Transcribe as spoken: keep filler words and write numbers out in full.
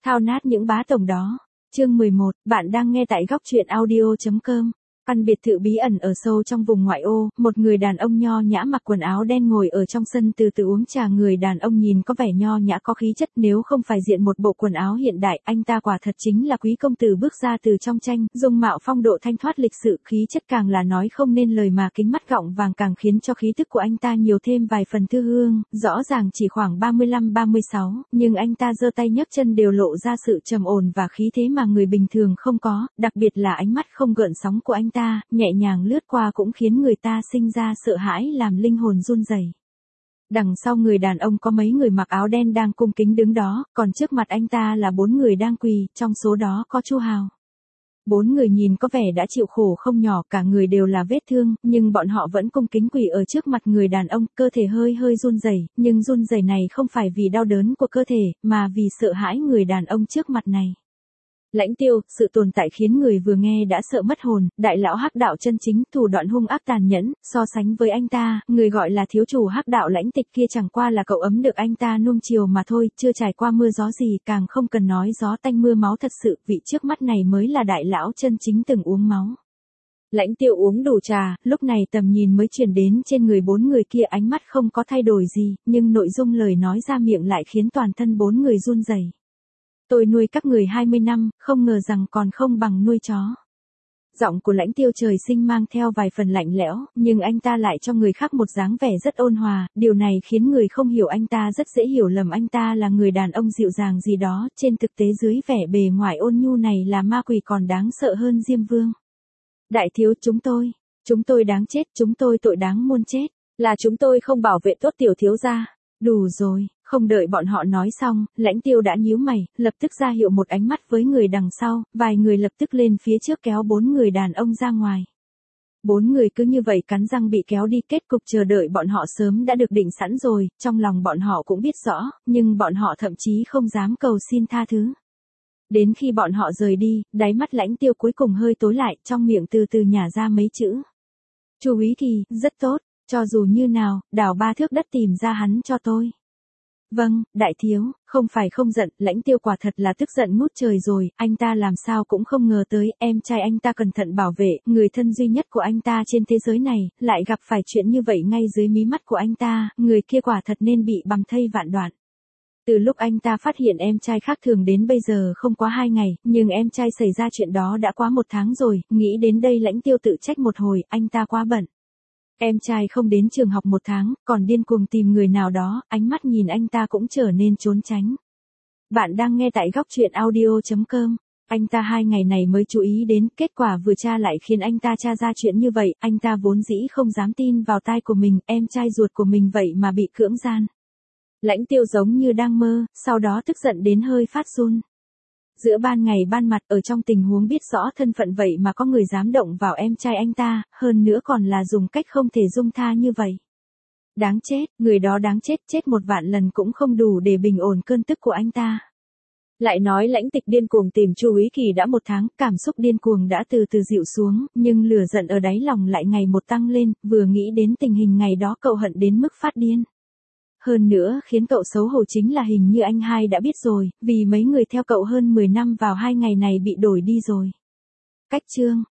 Thao nát những bá tổng đó. Chương mười một, bạn đang nghe tại góc truyện audio chấm com. Căn biệt thự bí ẩn ở sâu trong vùng ngoại ô, một người đàn ông nho nhã mặc quần áo đen ngồi ở trong sân từ từ uống trà. Người đàn ông nhìn có vẻ nho nhã có khí chất, nếu không phải diện một bộ quần áo hiện đại, anh ta quả thật chính là quý công tử bước ra từ trong tranh, dung mạo phong độ thanh thoát lịch sự, khí chất càng là nói không nên lời mà kính mắt gọng vàng càng khiến cho khí tức của anh ta nhiều thêm vài phần thư hương. Rõ ràng chỉ khoảng ba mươi lăm ba mươi sáu, nhưng anh ta giơ tay nhấc chân đều lộ ra sự trầm ổn và khí thế mà người bình thường không có, đặc biệt là ánh mắt không gợn sóng của anh ta, nhẹ nhàng lướt qua cũng khiến người ta sinh ra sợ hãi làm linh hồn run rẩy. Đằng sau người đàn ông có mấy người mặc áo đen đang cung kính đứng đó, còn trước mặt anh ta là bốn người đang quỳ, trong số đó có Chu Hào. Bốn người nhìn có vẻ đã chịu khổ không nhỏ, cả người đều là vết thương, nhưng bọn họ vẫn cung kính quỳ ở trước mặt người đàn ông, cơ thể hơi hơi run rẩy, nhưng run rẩy này không phải vì đau đớn của cơ thể, mà vì sợ hãi người đàn ông trước mặt này. Lãnh Tiêu, sự tồn tại khiến người vừa nghe đã sợ mất hồn, đại lão hắc đạo chân chính, thủ đoạn hung ác tàn nhẫn, so sánh với anh ta, người gọi là thiếu chủ hắc đạo Lãnh Tịch kia chẳng qua là cậu ấm được anh ta nuông chiều mà thôi, chưa trải qua mưa gió gì, càng không cần nói gió tanh mưa máu thật sự, vị trước mắt này mới là đại lão chân chính từng uống máu. Lãnh Tiêu uống đủ trà, lúc này tầm nhìn mới chuyển đến trên người bốn người kia, ánh mắt không có thay đổi gì, nhưng nội dung lời nói ra miệng lại khiến toàn thân bốn người run rẩy. Tôi nuôi các người hai mươi năm, không ngờ rằng còn không bằng nuôi chó. Giọng của Lãnh Tiêu trời sinh mang theo vài phần lạnh lẽo, nhưng anh ta lại cho người khác một dáng vẻ rất ôn hòa, điều này khiến người không hiểu anh ta rất dễ hiểu lầm anh ta là người đàn ông dịu dàng gì đó, trên thực tế dưới vẻ bề ngoài ôn nhu này là ma quỷ còn đáng sợ hơn Diêm Vương. Đại thiếu, chúng tôi, chúng tôi đáng chết, chúng tôi tội đáng muôn chết, là chúng tôi không bảo vệ tốt tiểu thiếu gia. Đủ rồi, không đợi bọn họ nói xong, Lãnh Tiêu đã nhíu mày, lập tức ra hiệu một ánh mắt với người đằng sau, vài người lập tức lên phía trước kéo bốn người đàn ông ra ngoài. Bốn người cứ như vậy cắn răng bị kéo đi, kết cục chờ đợi bọn họ sớm đã được định sẵn rồi, trong lòng bọn họ cũng biết rõ, nhưng bọn họ thậm chí không dám cầu xin tha thứ. Đến khi bọn họ rời đi, đáy mắt Lãnh Tiêu cuối cùng hơi tối lại, trong miệng từ từ nhả ra mấy chữ. Chu Úy Kỳ, rất tốt. Cho dù như nào, đào ba thước đất tìm ra hắn cho tôi. Vâng, đại thiếu, không phải không giận, Lãnh Tiêu quả thật là tức giận ngút trời rồi, anh ta làm sao cũng không ngờ tới, em trai anh ta cẩn thận bảo vệ, người thân duy nhất của anh ta trên thế giới này, lại gặp phải chuyện như vậy ngay dưới mí mắt của anh ta, người kia quả thật nên bị bầm thây vạn đoạn. Từ lúc anh ta phát hiện em trai khác thường đến bây giờ không quá hai ngày, nhưng em trai xảy ra chuyện đó đã quá một tháng rồi, nghĩ đến đây Lãnh Tiêu tự trách một hồi, anh ta quá bận. Em trai không đến trường học một tháng, còn điên cuồng tìm người nào đó, ánh mắt nhìn anh ta cũng trở nên trốn tránh. Bạn đang nghe tại góc truyện audio chấm com. Anh ta hai ngày này mới chú ý đến, kết quả vừa tra lại khiến anh ta tra ra chuyện như vậy, anh ta vốn dĩ không dám tin vào tai của mình, em trai ruột của mình vậy mà bị cưỡng gian. Lãnh Tiêu giống như đang mơ, sau đó tức giận đến hơi phát run. Giữa ban ngày ban mặt, ở trong tình huống biết rõ thân phận vậy mà có người dám động vào em trai anh ta, hơn nữa còn là dùng cách không thể dung tha như vậy. Đáng chết, người đó đáng chết, chết một vạn lần cũng không đủ để bình ổn cơn tức của anh ta. Lại nói Lãnh Tịch điên cuồng tìm Chu Úy Kỳ đã một tháng, cảm xúc điên cuồng đã từ từ dịu xuống, nhưng lửa giận ở đáy lòng lại ngày một tăng lên, vừa nghĩ đến tình hình ngày đó cậu hận đến mức phát điên. Hơn nữa khiến cậu xấu hổ chính là hình như anh hai đã biết rồi, vì mấy người theo cậu hơn mười năm vào hai ngày này bị đổi đi rồi. Cách chương,